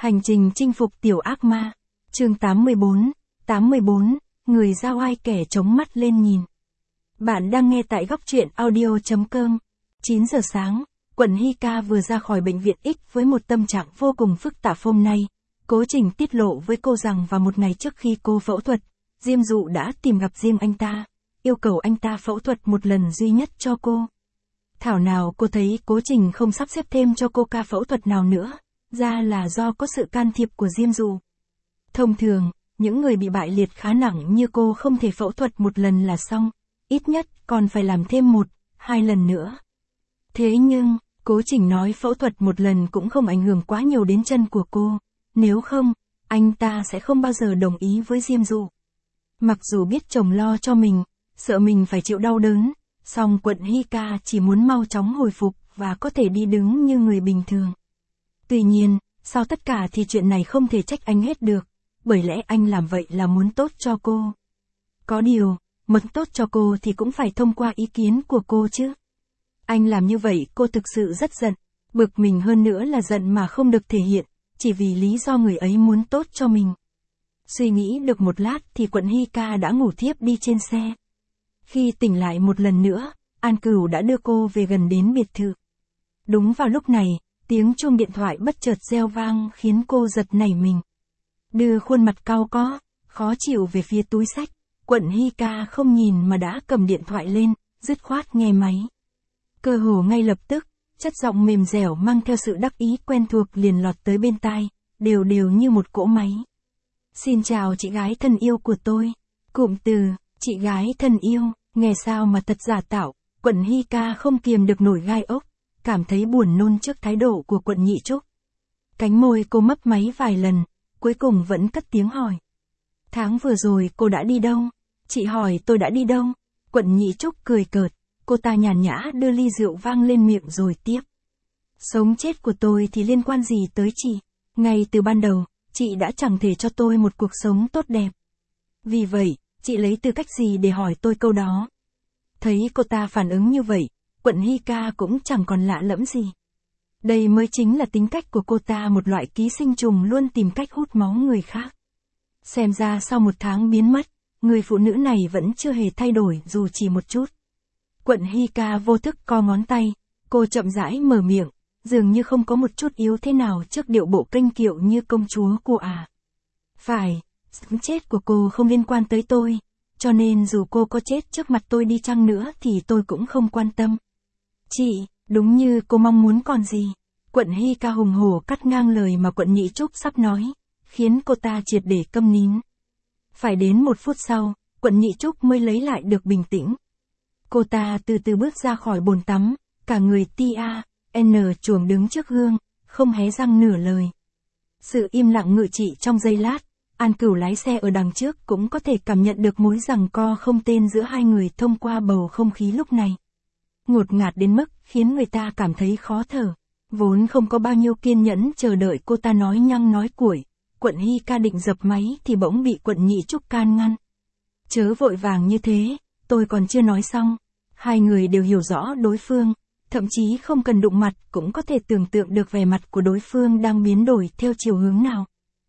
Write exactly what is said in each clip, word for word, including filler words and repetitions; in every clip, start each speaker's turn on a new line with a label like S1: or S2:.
S1: Hành trình chinh phục tiểu ác ma. Chương tám mươi bốn, tám mươi bốn, người giao ai kẻ chống mắt lên nhìn. Bạn đang nghe tại góc truyện audio chấm com. chín giờ sáng, Quận Hy Ca vừa ra khỏi bệnh viện X với một tâm trạng vô cùng phức tạp hôm nay. Cố Trình tiết lộ với cô rằng vào một ngày trước khi cô phẫu thuật, Diêm Dụ đã tìm gặp riêng anh ta, yêu cầu anh ta phẫu thuật một lần duy nhất cho cô. Thảo nào cô thấy Cố Trình không sắp xếp thêm cho cô ca phẫu thuật nào nữa, ra là do có sự can thiệp của Diêm Dụ. Thông thường, những người bị bại liệt khá nặng như cô không thể phẫu thuật một lần là xong, ít nhất còn phải làm thêm một, hai lần nữa. Thế nhưng, Cố Trình nói phẫu thuật một lần cũng không ảnh hưởng quá nhiều đến chân của cô, nếu không, anh ta sẽ không bao giờ đồng ý với Diêm Dụ. Mặc dù biết chồng lo cho mình, sợ mình phải chịu đau đớn, song Quận Hy Ca chỉ muốn mau chóng hồi phục và có thể đi đứng như người bình thường. Tuy nhiên, sau tất cả thì chuyện này không thể trách anh hết được, bởi lẽ anh làm vậy là muốn tốt cho cô. Có điều, muốn tốt cho cô thì cũng phải thông qua ý kiến của cô chứ. Anh làm như vậy cô thực sự rất giận, bực mình hơn nữa là giận mà không được thể hiện, chỉ vì lý do người ấy muốn tốt cho mình. Suy nghĩ được một lát thì Quận Hy Ca đã ngủ thiếp đi trên xe. Khi tỉnh lại một lần nữa, An Cửu đã đưa cô về gần đến biệt thự. Đúng vào lúc này, tiếng chuông điện thoại bất chợt reo vang khiến cô giật nảy mình. Đưa khuôn mặt cau có, khó chịu về phía túi xách, Quận Hy Ca không nhìn mà đã cầm điện thoại lên, dứt khoát nghe máy. Cơ hồ ngay lập tức, chất giọng mềm dẻo mang theo sự đắc ý quen thuộc liền lọt tới bên tai, đều đều như một cỗ máy. Xin chào chị gái thân yêu của tôi. Cụm từ, chị gái thân yêu, nghe sao mà thật giả tạo, Quận Hy Ca không kiềm được nổi gai ốc, cảm thấy buồn nôn trước thái độ của Quận Nhị Trúc. Cánh môi cô mấp máy vài lần, cuối cùng vẫn cất tiếng hỏi. Tháng vừa rồi cô đã đi đâu? Chị hỏi tôi đã đi đâu? Quận Nhị Trúc cười cợt, cô ta nhàn nhã đưa ly rượu vang lên miệng rồi tiếp. Sống chết của tôi thì liên quan gì tới chị? Ngay từ ban đầu, chị đã chẳng thể cho tôi một cuộc sống tốt đẹp. Vì vậy, chị lấy tư cách gì để hỏi tôi câu đó? Thấy cô ta phản ứng như vậy, Quận Hy Ca cũng chẳng còn lạ lẫm gì. Đây mới chính là tính cách của cô ta, một loại ký sinh trùng luôn tìm cách hút máu người khác. Xem ra sau một tháng biến mất, người phụ nữ này vẫn chưa hề thay đổi dù chỉ một chút. Quận Hy Ca vô thức co ngón tay, cô chậm rãi mở miệng, dường như không có một chút yếu thế nào trước điệu bộ kênh kiệu như công chúa của à. Phải, sống chết của cô không liên quan tới tôi, cho nên dù cô có chết trước mặt tôi đi chăng nữa thì tôi cũng không quan tâm. Chị, đúng như cô mong muốn còn gì. Quận Hy Ca hùng hổ cắt ngang lời mà Quận Nhị Trúc sắp nói, khiến cô ta triệt để câm nín. Phải đến một phút sau, Quận Nhị Trúc mới lấy lại được bình tĩnh. Cô ta từ từ bước ra khỏi bồn tắm, cả người tia, n chuồng đứng trước gương, không hé răng nửa lời. Sự im lặng ngự trị trong giây lát, An Cửu lái xe ở đằng trước cũng có thể cảm nhận được mối giằng co không tên giữa hai người thông qua bầu không khí lúc này. Ngột ngạt đến mức khiến người ta cảm thấy khó thở. Vốn không có bao nhiêu kiên nhẫn chờ đợi cô ta nói nhăng nói cuội, Quận Hy Ca định dập máy thì bỗng bị Quận Nhị Trúc can ngăn. Chớ vội vàng như thế, tôi còn chưa nói xong. Hai người đều hiểu rõ đối phương, thậm chí không cần đụng mặt cũng có thể tưởng tượng được vẻ mặt của đối phương đang biến đổi theo chiều hướng nào.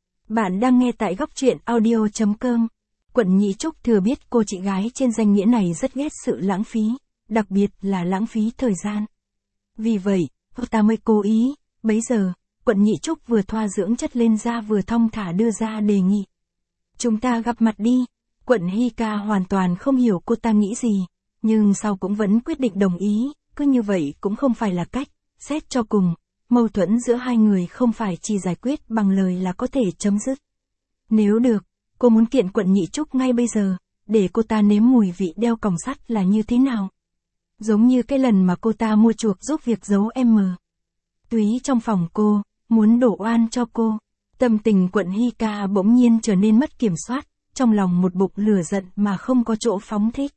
S1: Bạn đang nghe tại góc truyện audio chấm com. Quận Nhị Trúc thừa biết cô chị gái trên danh nghĩa này rất ghét sự lãng phí, đặc biệt là lãng phí thời gian. Vì vậy, cô ta mới cố ý, bấy giờ, Quận Nhị Trúc vừa thoa dưỡng chất lên da vừa thong thả đưa ra đề nghị. Chúng ta gặp mặt đi. Quận Hy Ca hoàn toàn không hiểu cô ta nghĩ gì, nhưng sau cũng vẫn quyết định đồng ý, cứ như vậy cũng không phải là cách, xét cho cùng, mâu thuẫn giữa hai người không phải chỉ giải quyết bằng lời là có thể chấm dứt. Nếu được, cô muốn kiện Quận Nhị Trúc ngay bây giờ, để cô ta nếm mùi vị đeo còng sắt là như thế nào. Giống như cái lần mà cô ta mua chuộc giúp việc giấu em mờ. Túy trong phòng cô, muốn đổ oan cho cô. Tâm tình Quận Hy Ca bỗng nhiên trở nên mất kiểm soát, trong lòng một bụng lửa giận mà không có chỗ phóng thích.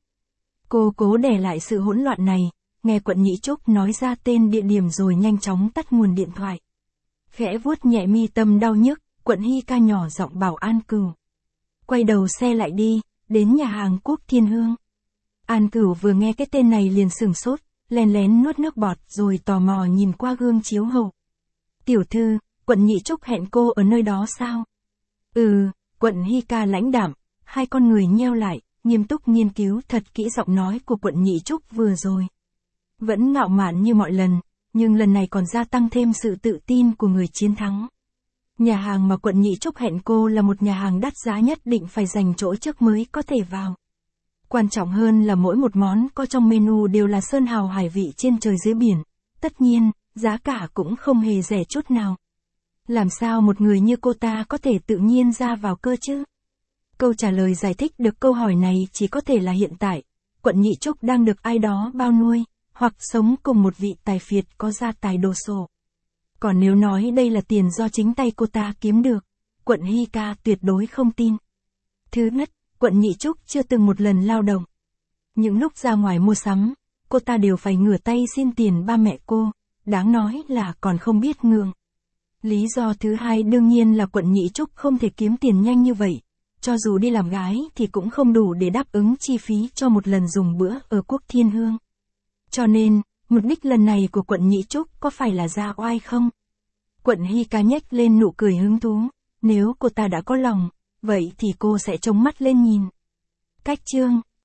S1: Cô cố đè lại sự hỗn loạn này, nghe Quận Nhị Trúc nói ra tên địa điểm rồi nhanh chóng tắt nguồn điện thoại. Khẽ vuốt nhẹ mi tâm đau nhức, Quận Hy Ca nhỏ giọng bảo An Cửu. Quay đầu xe lại đi, đến nhà hàng Quốc Thiên Hương. An Cửu vừa nghe cái tên này liền sửng sốt, lén lén nuốt nước bọt rồi tò mò nhìn qua gương chiếu hậu. Tiểu thư, Quận Nhị Trúc hẹn cô ở nơi đó sao? Ừ, quận Hy Ca lãnh đạm, hai con người nheo lại, nghiêm túc nghiên cứu thật kỹ giọng nói của quận Nhị Trúc vừa rồi. Vẫn ngạo mạn như mọi lần, nhưng lần này còn gia tăng thêm sự tự tin của người chiến thắng. Nhà hàng mà quận Nhị Trúc hẹn cô là một nhà hàng đắt giá, nhất định phải dành chỗ trước mới có thể vào. Quan trọng hơn là mỗi một món có trong menu đều là sơn hào hải vị trên trời dưới biển. Tất nhiên, giá cả cũng không hề rẻ chút nào. Làm sao một người như cô ta có thể tự nhiên ra vào cơ chứ? Câu trả lời giải thích được câu hỏi này chỉ có thể là hiện tại, quận Nhị Trúc đang được ai đó bao nuôi, hoặc sống cùng một vị tài phiệt có gia tài đồ sộ. Còn nếu nói đây là tiền do chính tay cô ta kiếm được, quận Hy Ca tuyệt đối không tin. Thứ nhất, quận Nhị Trúc chưa từng một lần lao động. Những lúc ra ngoài mua sắm, cô ta đều phải ngửa tay xin tiền ba mẹ cô, đáng nói là còn không biết ngượng. Lý do thứ hai đương nhiên là quận Nhị Trúc không thể kiếm tiền nhanh như vậy, cho dù đi làm gái thì cũng không đủ để đáp ứng chi phí cho một lần dùng bữa ở Quốc Thiên Hương. Cho nên, mục đích lần này của quận Nhị Trúc có phải là ra oai không? Quận Hy Ca nhếch lên nụ cười hứng thú, nếu cô ta đã có lòng, vậy thì cô sẽ trông mắt lên nhìn. Cách chương